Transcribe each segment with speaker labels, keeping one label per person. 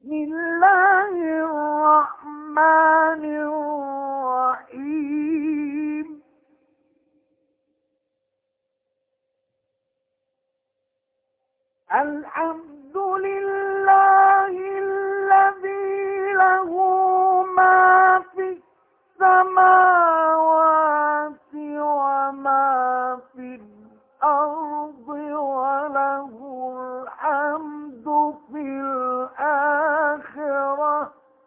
Speaker 1: بسم الله الرحمن الرحيم. الحمد لله الذي له ما في السماوات وما في الأرض وله الحمد في الآخرة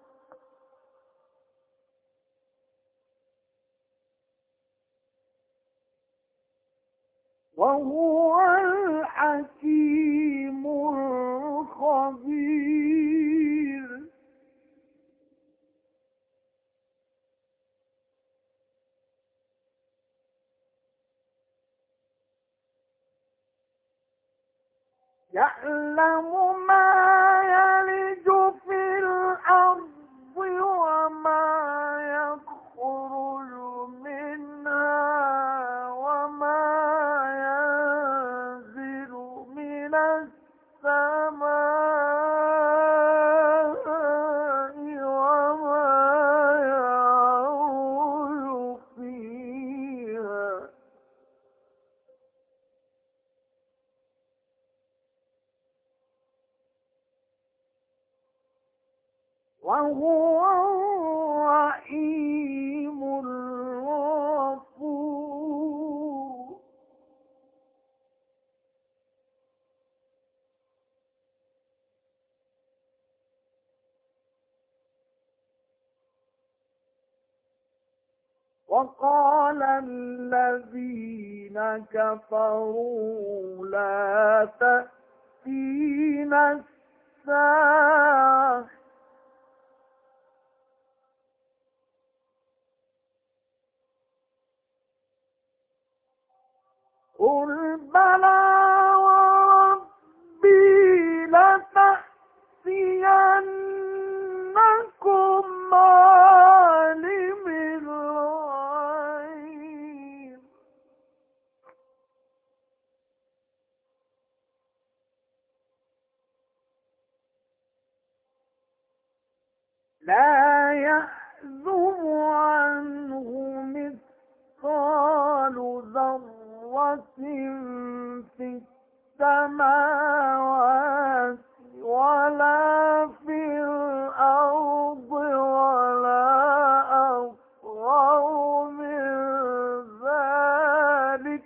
Speaker 1: وهو الحكيم الخبير. يعلم ما يلج في الأرض وما يخرج منها وما ينزل من السماء وما يعرج فيها وهو الرحيم الغفور. وقال الذين كفروا لا تأتينا الساعة قل بلى وربي لتأتينكم عالم الغيب لا يعزب عنه مثقال ذرة في السماوات ولا في الأرض ولا أصغر من ذلك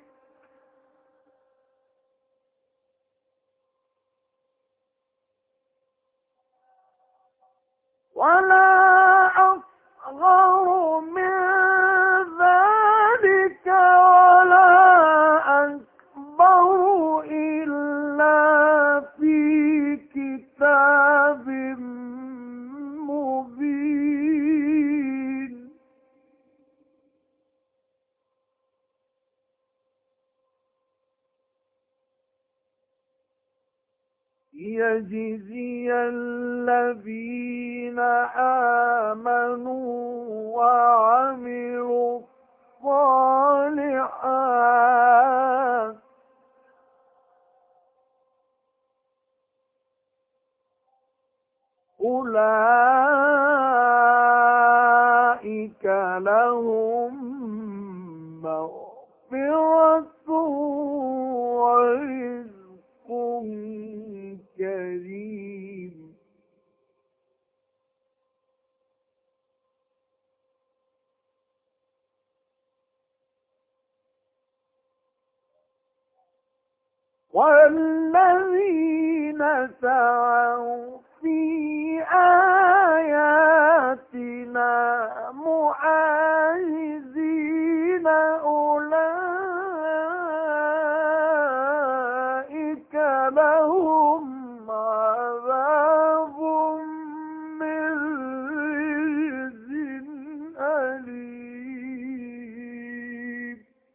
Speaker 1: ولا أكبر إلا في كتاب مبين. ليجزي الذين آمنوا وعملوا الصالحات أولئك لهم مغفرة ورزق كريم. والذين سعوا في آياتنا معاجزين أولئك لهم عذاب من رجز أليم.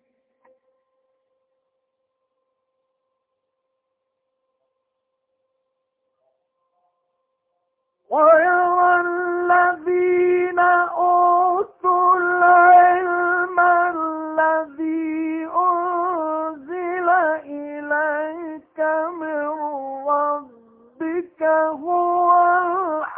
Speaker 1: ويرى الذين أوتوا العلم الذي أنزل إليك من ربك هو الحق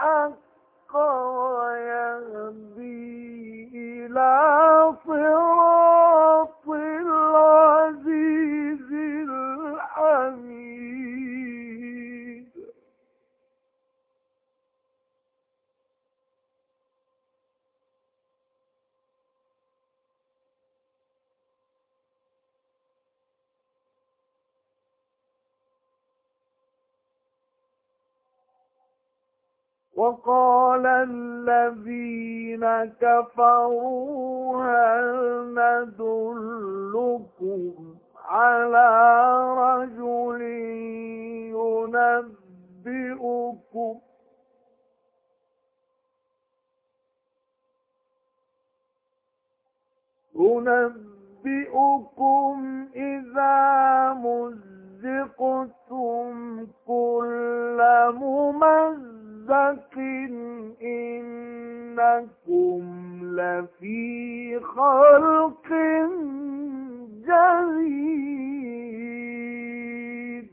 Speaker 1: وقال الذين كفروا هل ندلكم على رجل ينبئكم إذا مزقتم كل ممزق إنكم لفي خلق جديد.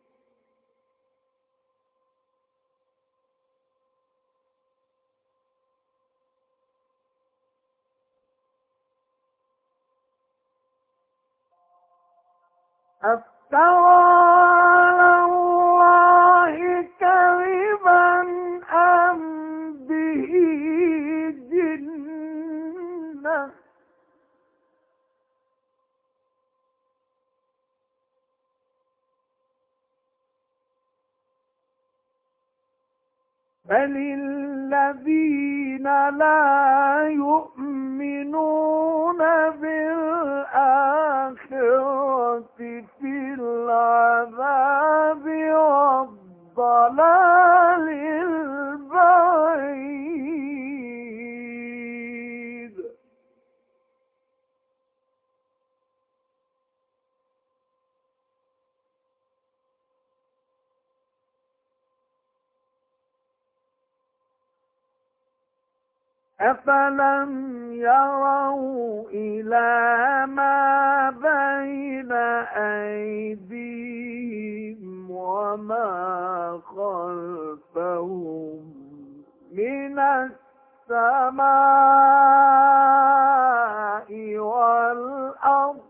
Speaker 1: أفترى على الله كذبا أم به جنة بل الذين لا يؤمنون بالآخرة في العذاب والضلال البعيد. أفلم يروا إلى ما بين أيديهم وما خلفهم من السماء والأرض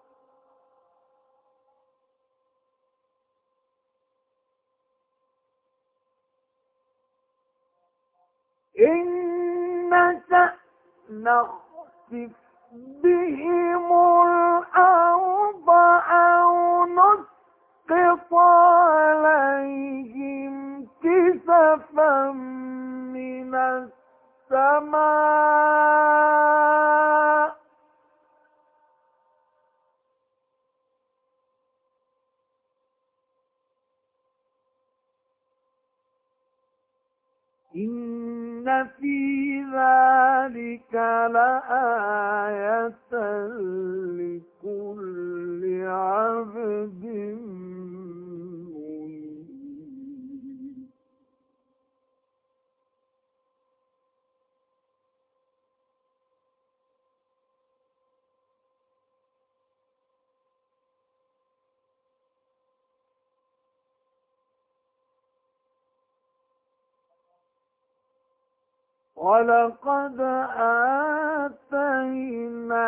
Speaker 1: إن نشأ نخسف بهم الأرض أو نسقط عليهم كسفا من السماء إن في ذلك لآية لكل عبد منيب. ولقد آتينا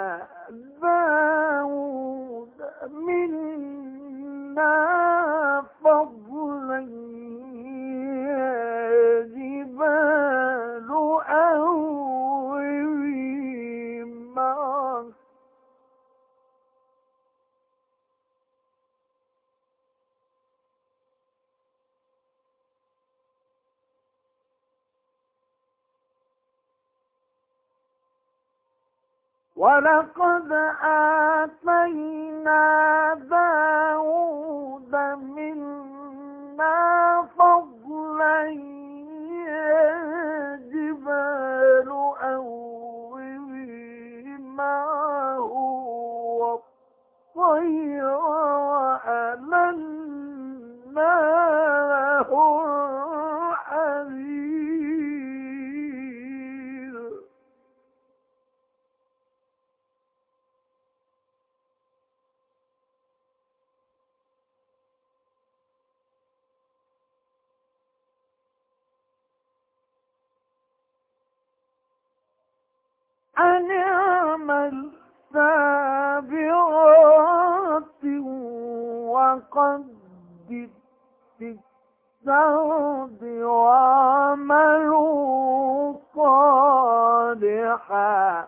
Speaker 1: داود منا فضلا يا جبال أوبي معه ولقد آتينا داود منا فضلا يا جبال أوبي معه والطير وألنا له الحديد أن اعمل سابغات وقدر في السرد وعملوا صالحا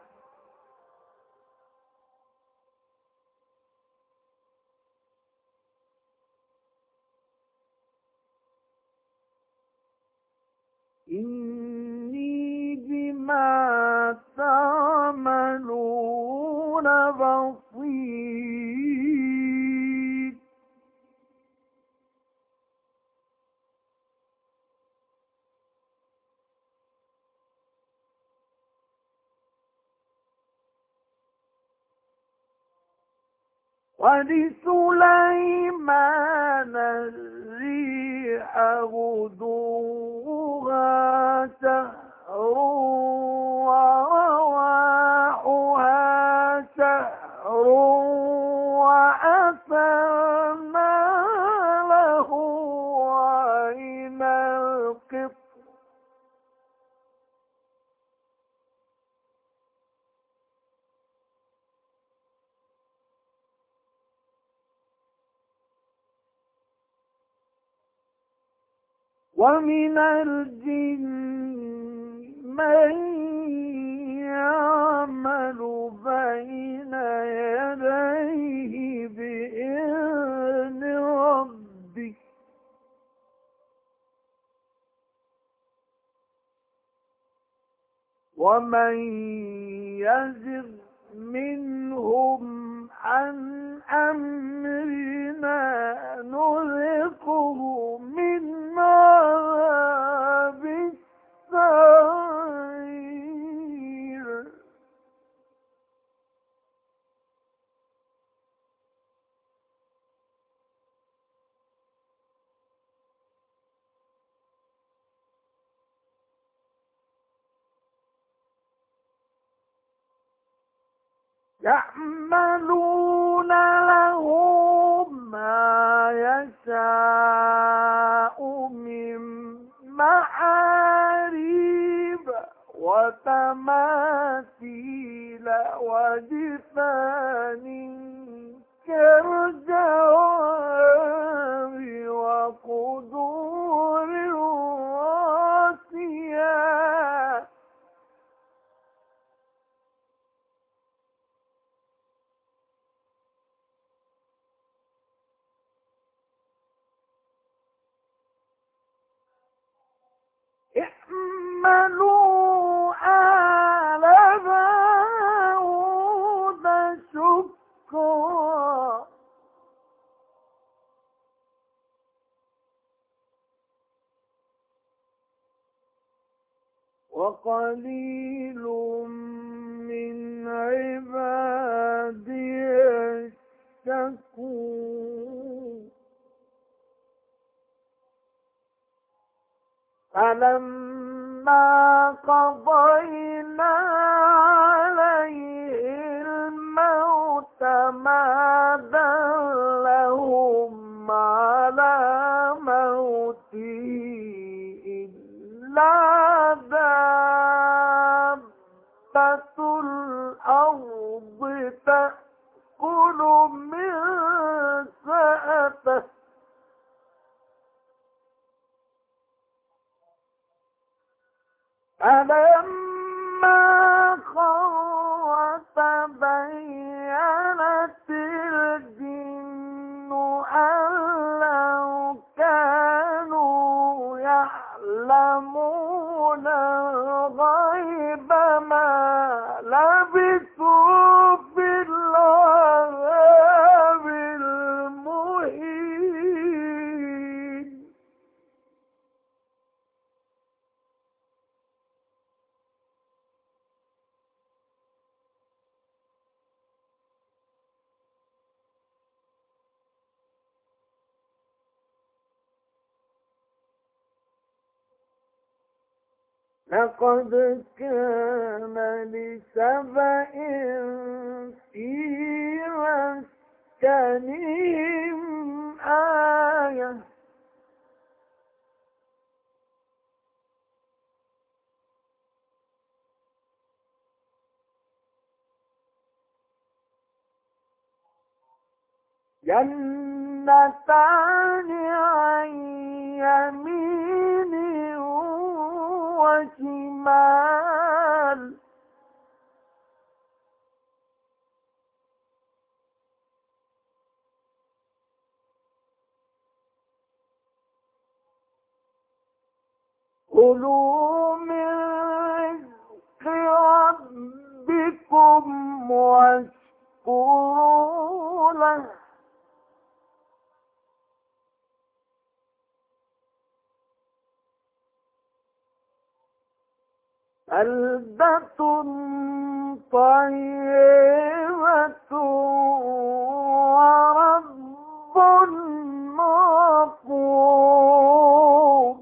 Speaker 1: بصير. ولسليمان الريح غدوها شهر ورواحها شهر وأسلنا له عين القطر. ومن الجن من يعمل بين يديه بإذن ربه ومن يزغ منهم عن أمرنا نذقه من عذاب السعير. يعملون له ما يشاء من محاريب وتماثيل وجفان كالجواب وقدور الراسيات. اعملوا آل داود شكرا وقليل من عبادي الشكور. فلما قضينا عليه الموت ما دلهم على موته إلا دابة الأرض تأكل من سأته فلما خر تبينت الجن أن لو كانوا يعلمون الغيب ما لبثوا في العذاب المهين. لقد كان لسبإ في مسكنهم آية جنتان عن يمين وشمال كلوا من رزق ربكم واشكروا فاشكروا له بلدة طيبة ورب غفور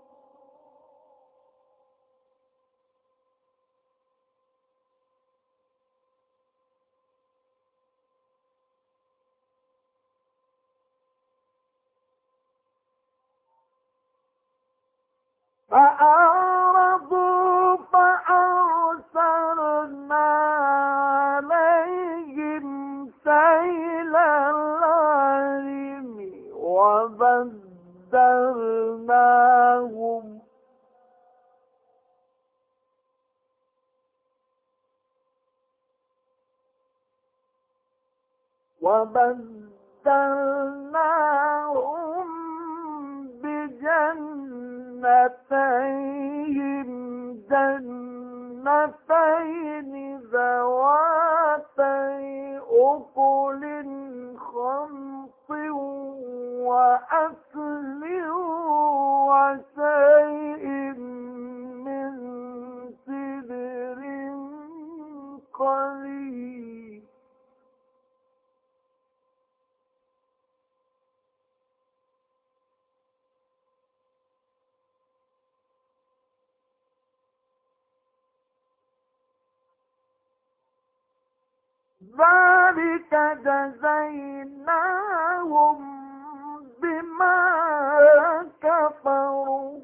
Speaker 1: فأعرضوا فأرسلنا عليهم سيل العرم وبدلناهم بجنتين ذواتي أكل خمط وأكل وشيء من سدر قليل ذلك جزيناهم بما كفروا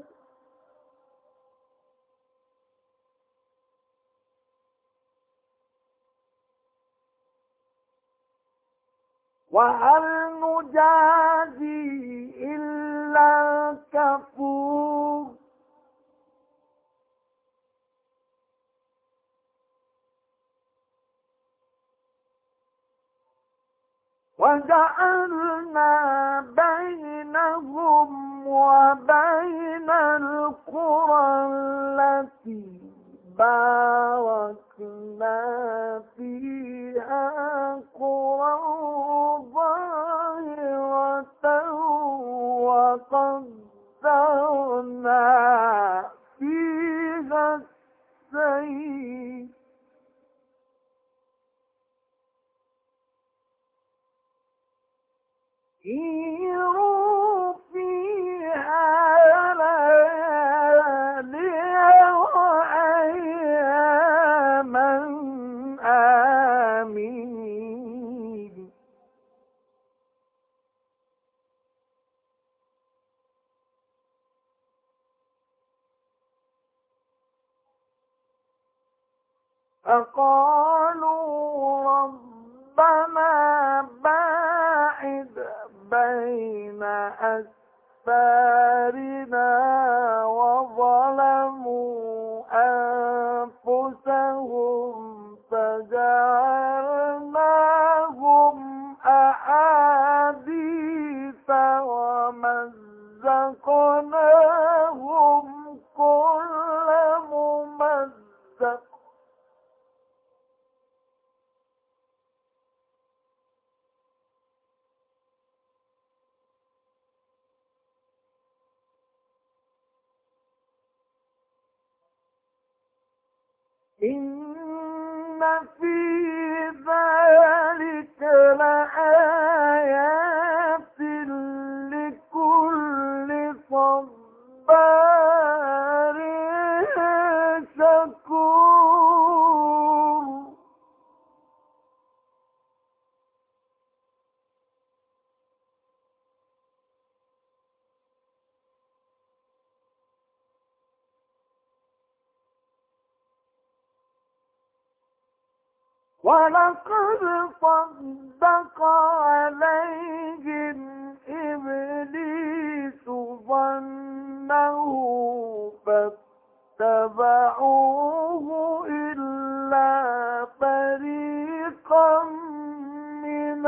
Speaker 1: وهل نجازي إلا الكفور وجعلنا بينهم وبين القرى التي باركنا فيها قرى ظاهرة وقدرنا فيها السير سيروا فيها ليالي وأياما آمين فقالوا ربنا باعد بين أسفارنا وظلموا أنفسهم فجعلناهم أحاديث ومزقناهم كل ممزق إن في ذلك لآيات لكل صبار شكور ولقد صدق عليهم إبليس ظنه فاتبعوه إلا فريقا من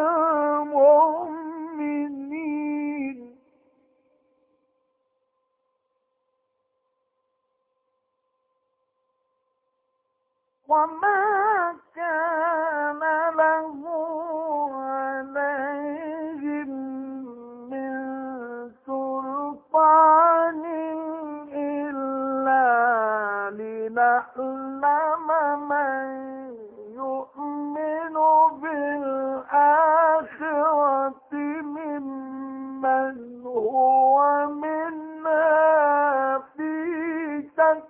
Speaker 1: المؤمنين وما كان له ليعلم من يؤمن بالآخرة ممن هو منها في شك.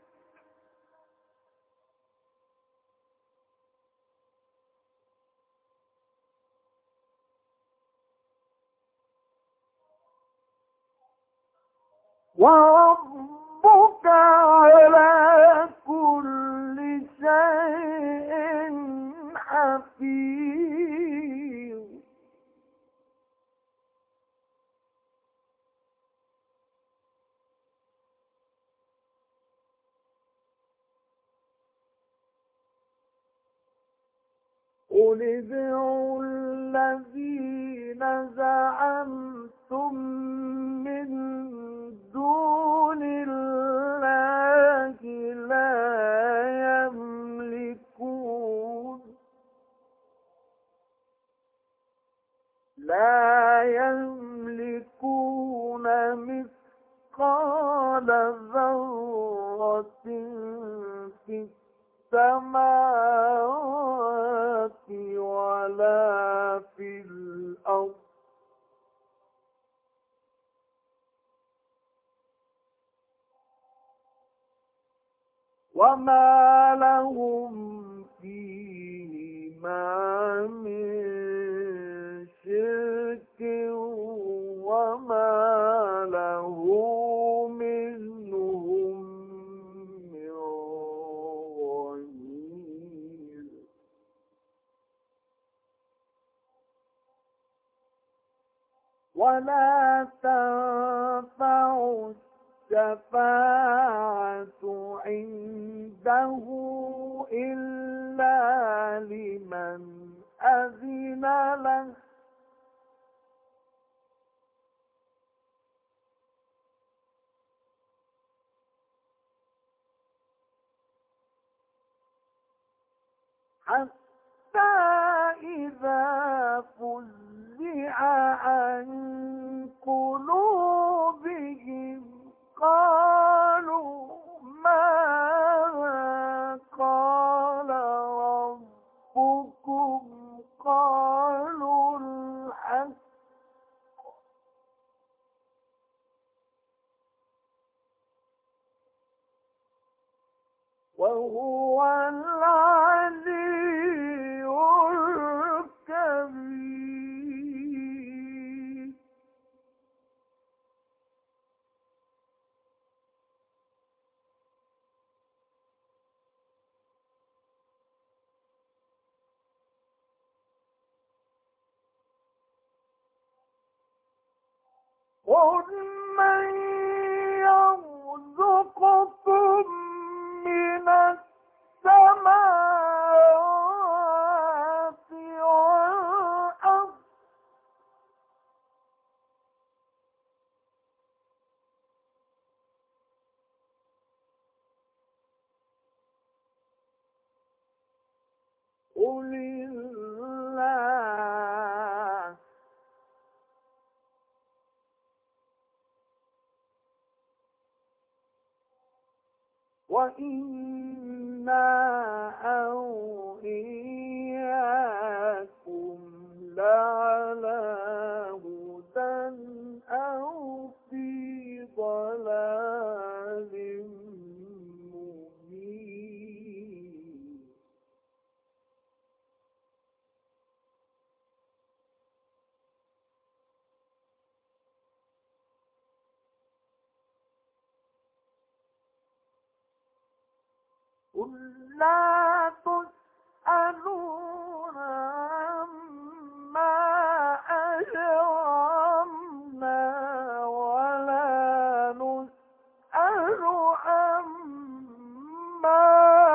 Speaker 1: وربك على كل شيء حفيظ. قل ادعوا الذين زعمتم من دون الله لا يملكون مثقال ذرة في السماوات ولا في الأرض وما لهم فيهما من شرك وما له منهم من ظهير. ولا تنفع الشفاعة عنده إلا لمن أذن له حتى إذا فزع عن قلوبهم قالوا ماذا قال ربكم قالوا الحق وهو العلي الكبير. قل من يرزقكم من السماوات والأرض قل الله وإنا أو إياكم لعلى هدى أو في ضلال مبين. قل لا تسألون عما أجرمنا ولا نسأل عما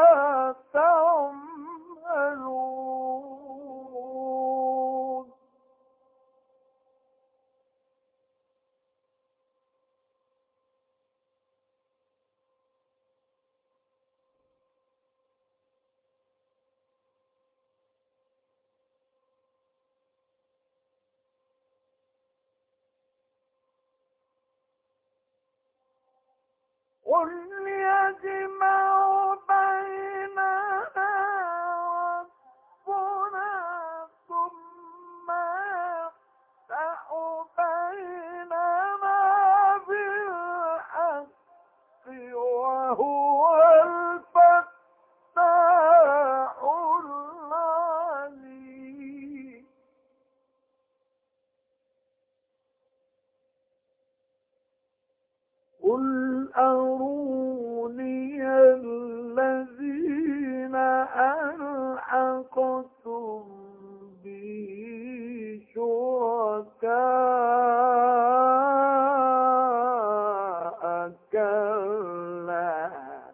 Speaker 1: تعملون. قل يجمع قل أروني الذين ألحقتم به شركاء كلا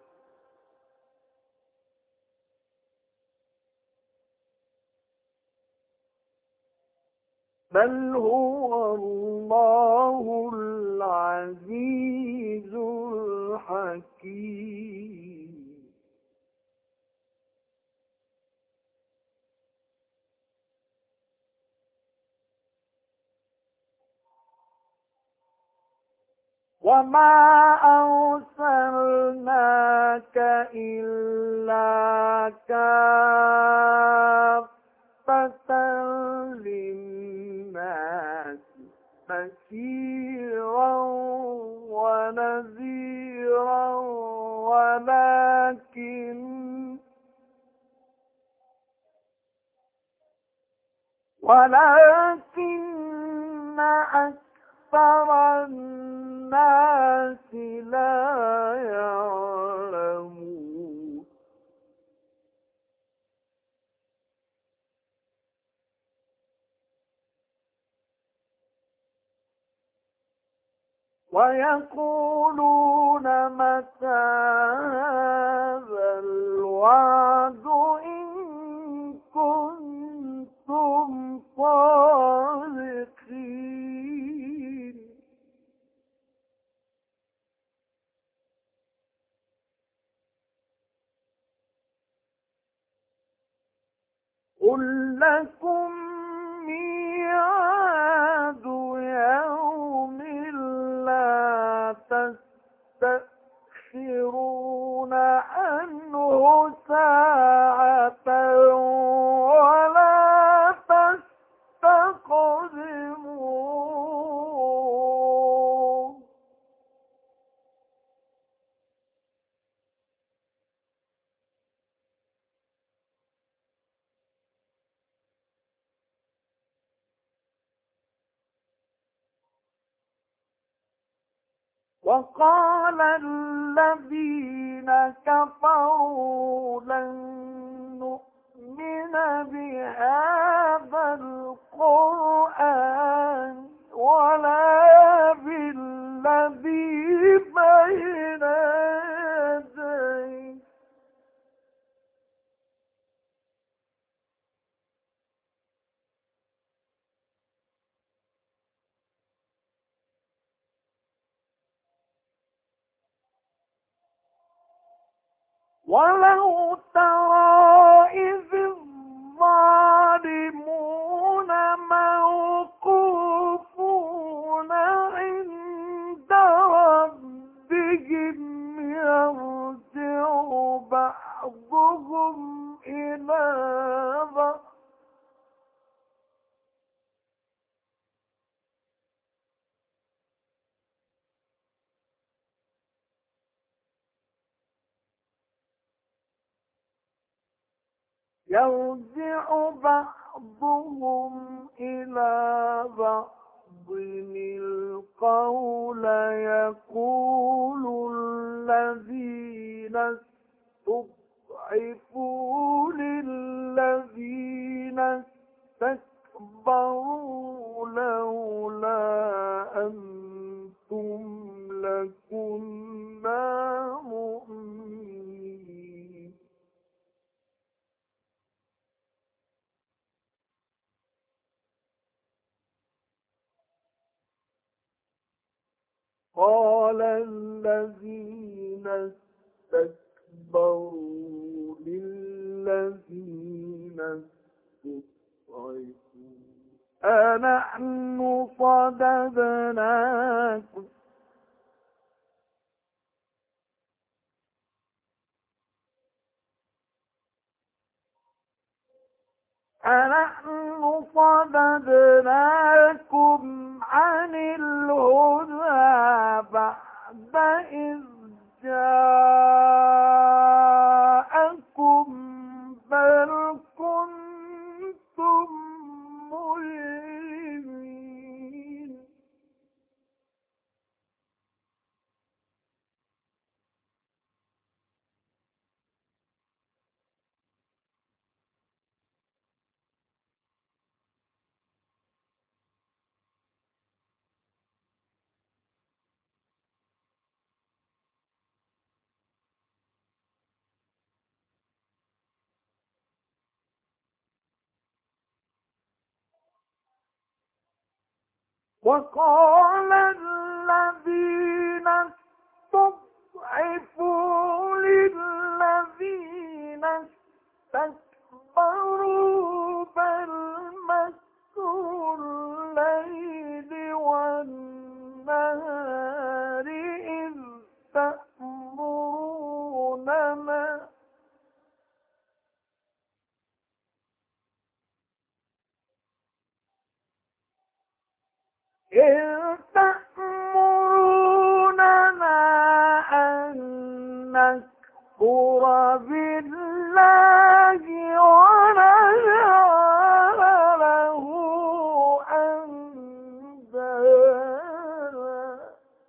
Speaker 1: بل هو الله العزيز الحكيم وما أرسلناك إلا كافة للناس بشيرا ونذيرا ولكن أكثر الناس لا يعلمون ويقولون متى هذا الوعد إن كنتم صادقين قل لكم ميعاد يوم لا تستأخرون عنه ساعة ولا تستقدمون وقال الذين كفروا لن نؤمن بهذا القرآن ولا بالذي بين يديه ولو ترى إذ الظالمون موقوفون عند ربهم يرجع بعضهم إلى بعض القول يقول الذين استضعفوا للذين استكبروا لولا أنتم لكنا مؤمنين قال الذين استكبروا للذين استضعفوا أنحن صددناكم عن الهدى بعد إذ جاءكم بل كنتم مجرمين وقال الذين استضعفوا للذين استكبروا بل مكروا الليل والنهار إذ تأمروننا أن نكفر بالله ونجعل له أندادا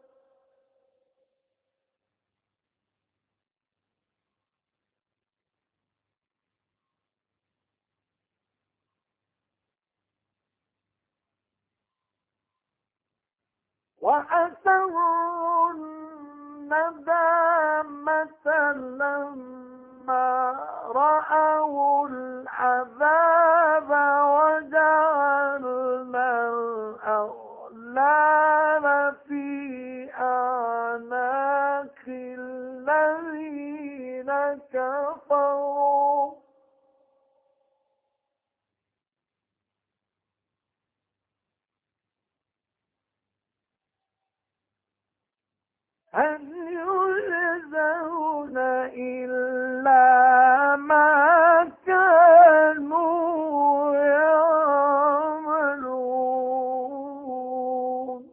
Speaker 1: وأسروا الندامة لما رأوا العذاب وجعلنا الأغلال في أعناق الذين كفروا هل يجزون إلا ما كانوا يعملون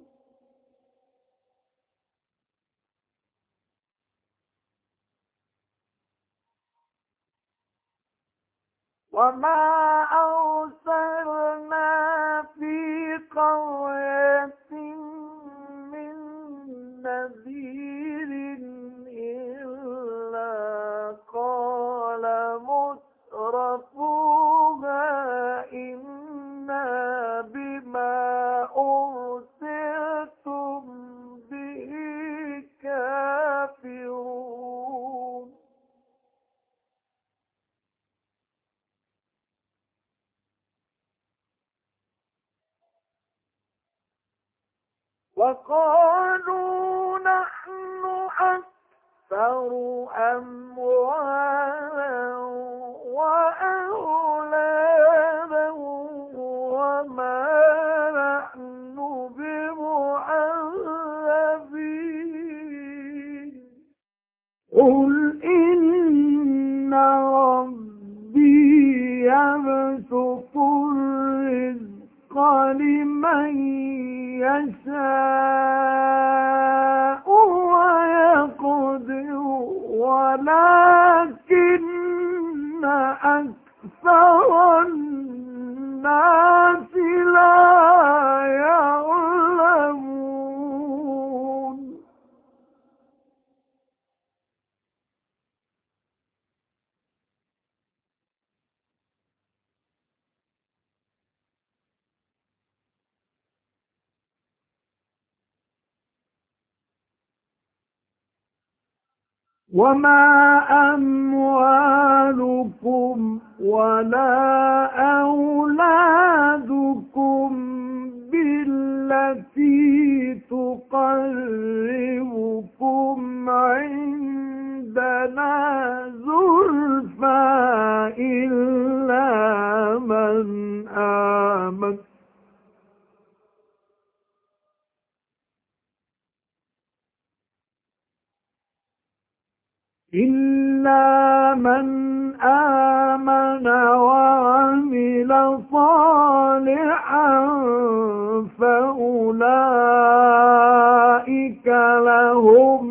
Speaker 1: وما أرسلنا في قرية من نذير إلا قال مترفوها إنا بما أرسلتم به كافرون وقالوا نحن أكثر أموالا وأولادا وما نحن بمعذبين قل إن ربي يبسط الرزق لمن يشاء ويقدر ولكن أكثر الناس لا يعلمون وما أموالكم ولا أولادكم بالتي تقربكم عندنا زلفى إلا من آمن وعمل صالحا فأولئك لهم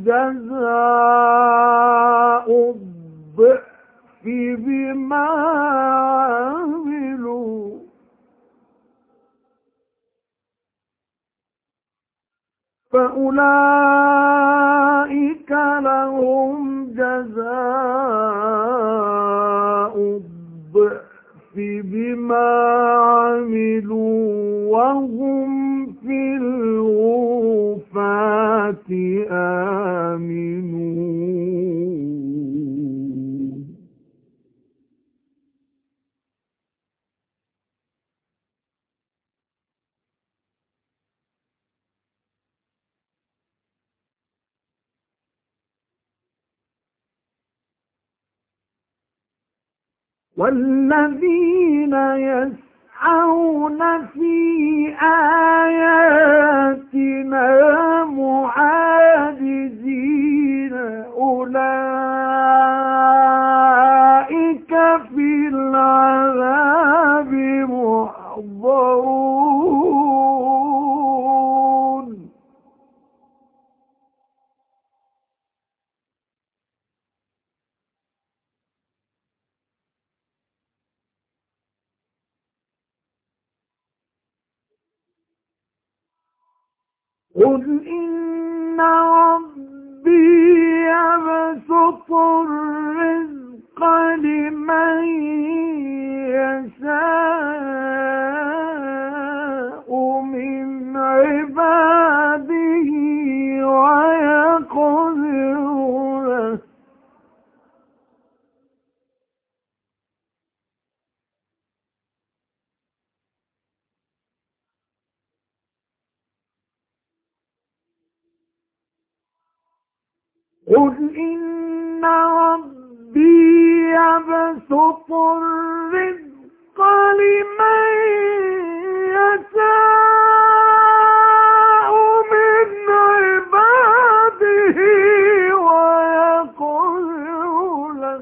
Speaker 1: جزاء الضعف بما عملوا فأولئك لهم جزاء الضعف بما عملوا وهم في الغرفات آمنون والذين يسعون في آياتنا معاجزين أولئك في العذاب محضرون قل إن ربي يبسط الرزق لمن يشاء من عباده ويقدر له قل إن ربي يبسط الرزق لمن يشاء من عباده ويقدر له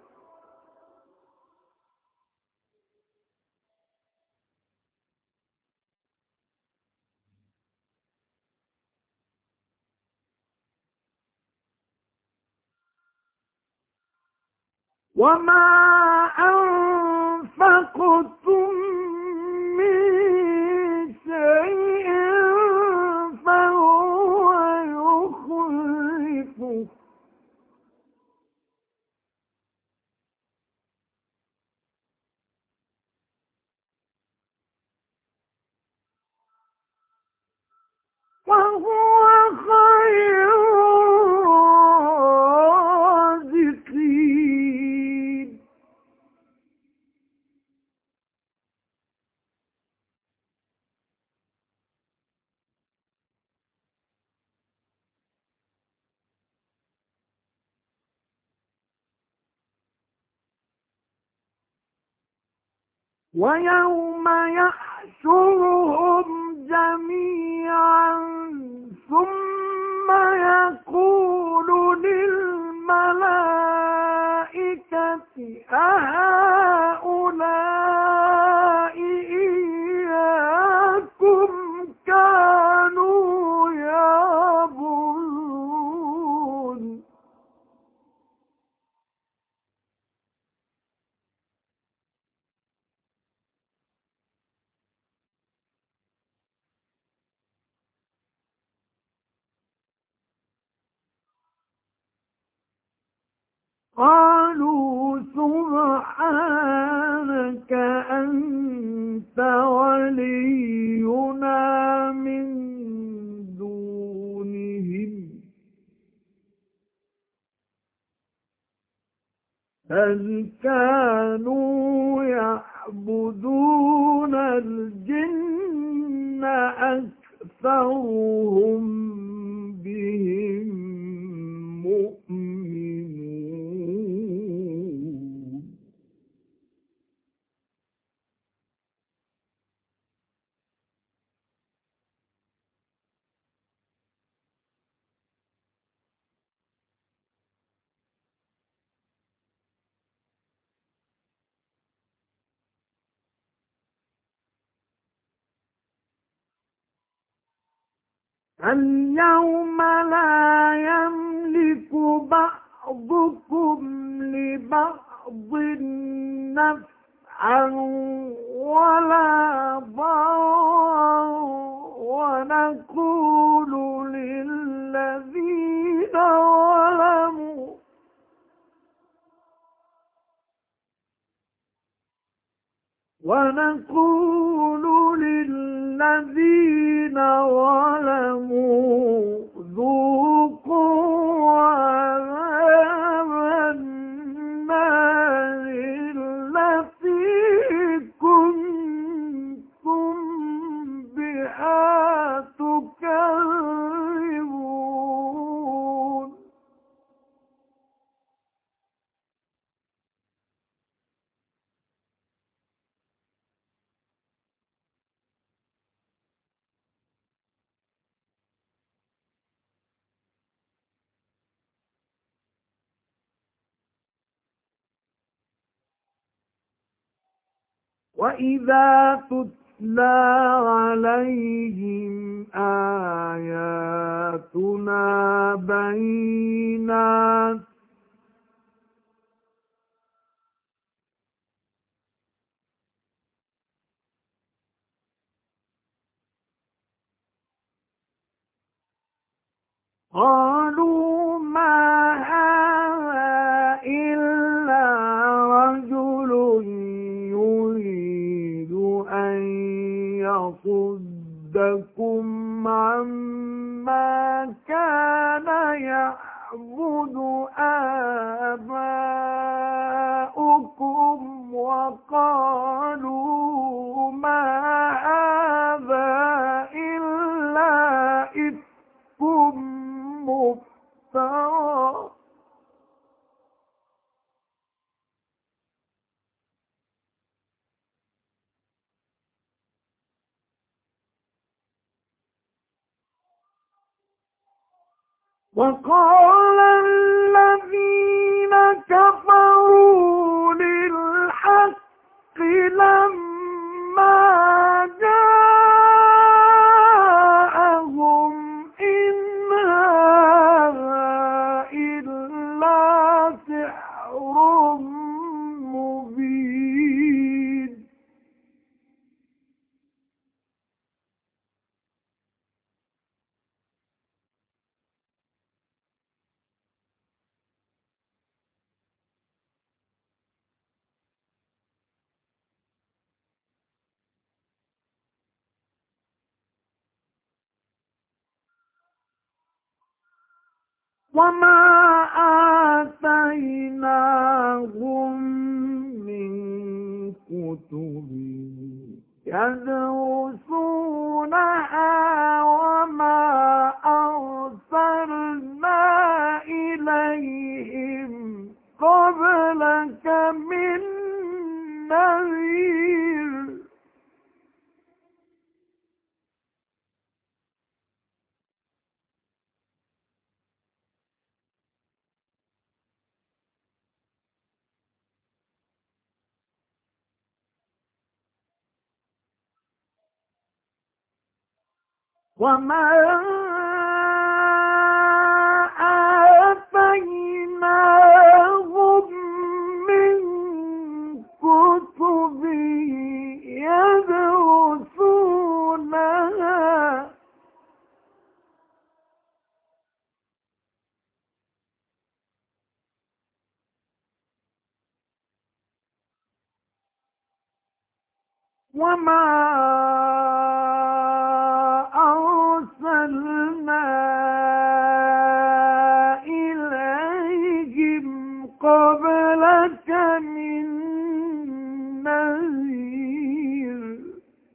Speaker 1: وما أنفقتم من شيء فهو يخلفه وهو خير الرازقين ويوم يحشرهم جميعا ثم يقول للملائكة أهؤلاء إياكم كانوا يعبدون قالوا سبحانك أنت ولينا من دونهم بل كانوا يعبدون الجن أكثرهم بهم مؤمنون اليوم لا يملك بعضكم لبعض نفعا ولا ضرا ونقول للذين ظلموا ذوقوا عذاب النار التي كنتم بها تكذبون. وإذا تتلى عليهم آياتنا بينات قالوا ما هذا إلا رجل يريد أن يصدكم عما كان يعبد آباؤكم وقالوا ما هذا إلا إفك مفترى وقال الذين كفروا للحق لما جاءهم إن هذا إلا سحر مبين وما آتيناهم من كتب يدرسونها وما أرسلنا إليهم قبلك من نذير وما آتيناهم من كتب يدرسونها وما أرسلنا إليهم قبلك من نذير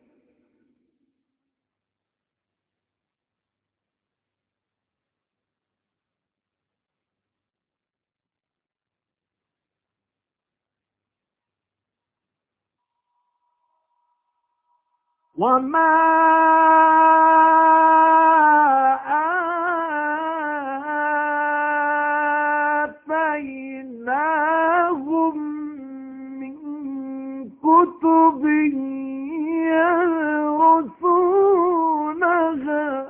Speaker 1: وما آتيناهم من كتب يدرسونها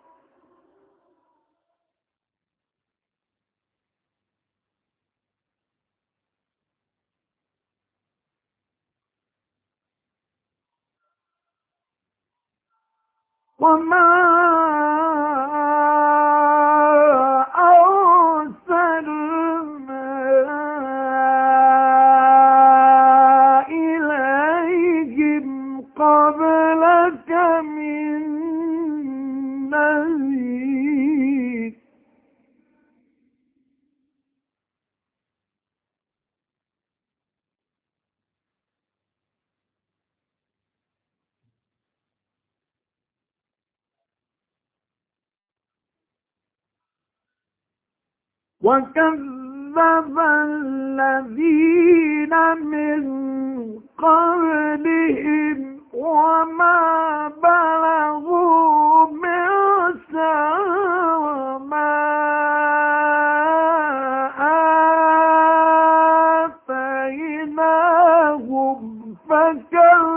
Speaker 1: وما أرسلنا إليهم قبلك من نذير وكذب الذين من قبلهم وما بلغوا معشار ما آتيناهم فكذبوا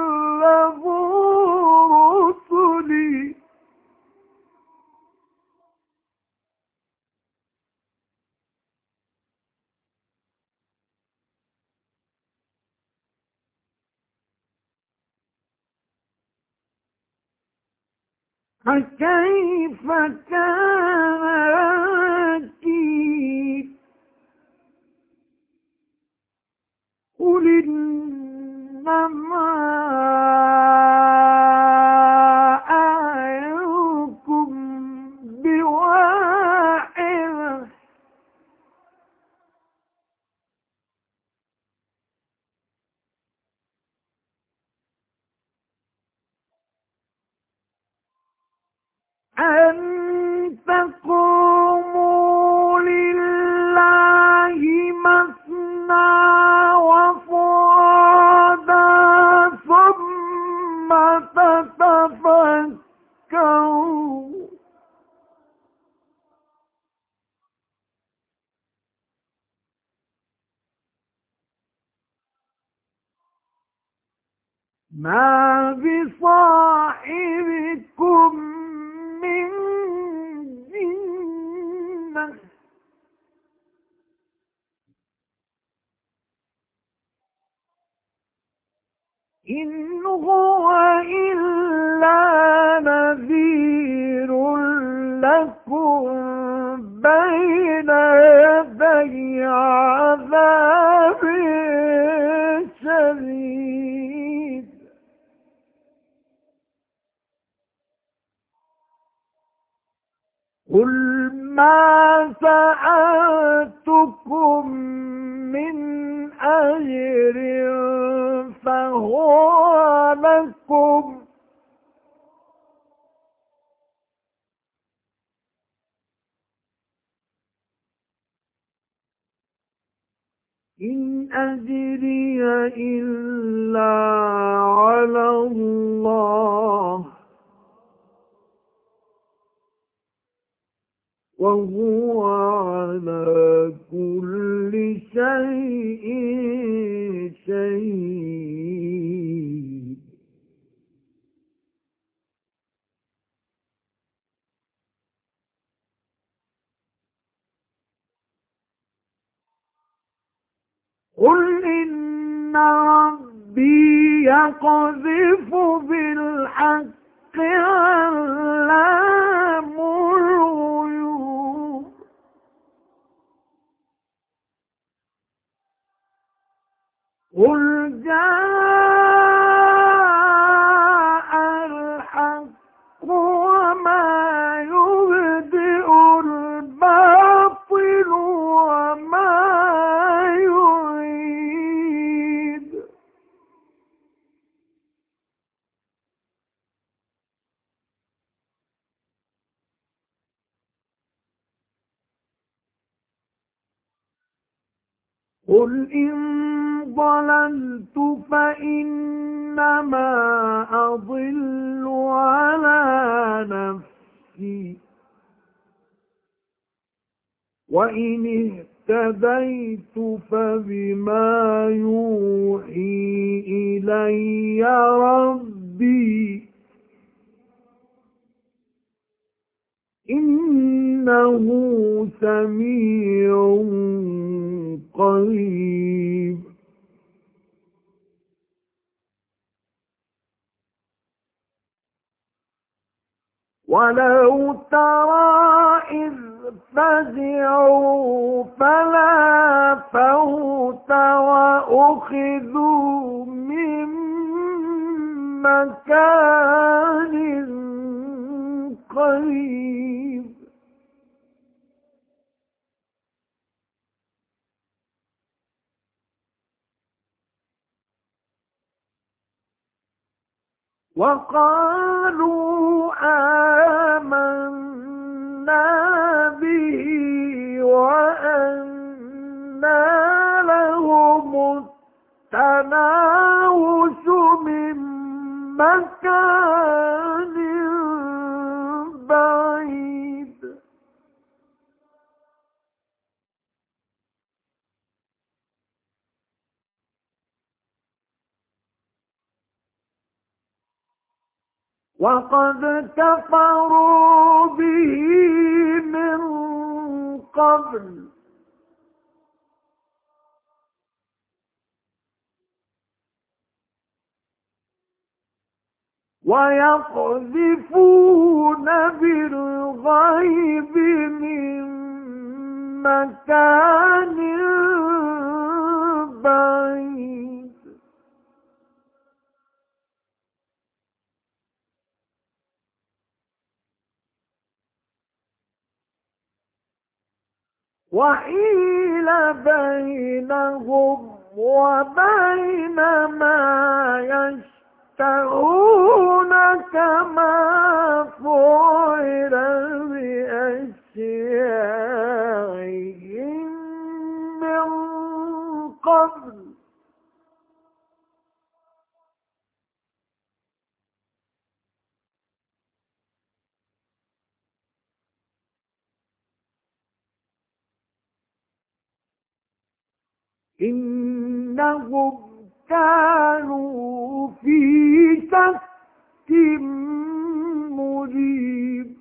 Speaker 1: فكيف كان نكير قل إنما أعظكم بواحدة أن تقوموا لله مثنى وفرادا ثم تتفكروا ما بصاحبكم من جنة إن هو إلا نذير لكم بين يدي عذاب شديد قل ما سألتكم من أجر فهو لكم إن أجري إلا على الله وهو على كل شيء شهيد قل إن ربي يقذف بالحق علام الغيوب قل جاء الحق وما يبدئ الباطل وما يعيد قل إن ضللت فإنما أضل على نفسي وإن اهتديت فبما يوحي إلي ربي إنه سميع قريب ولو ترى إذ فزعوا فلا فوت وأخذوا من مكان قريب وقالوا آمنا به وأنى لهم التناوش من مكان بعيد وقد كفروا به من قبل ويقذفون بالغيب من مكان بعيد وحيل بينهم وبين ما يشتهون كما فعل بأشياعهم من قبل إنهم كانوا في شك مريب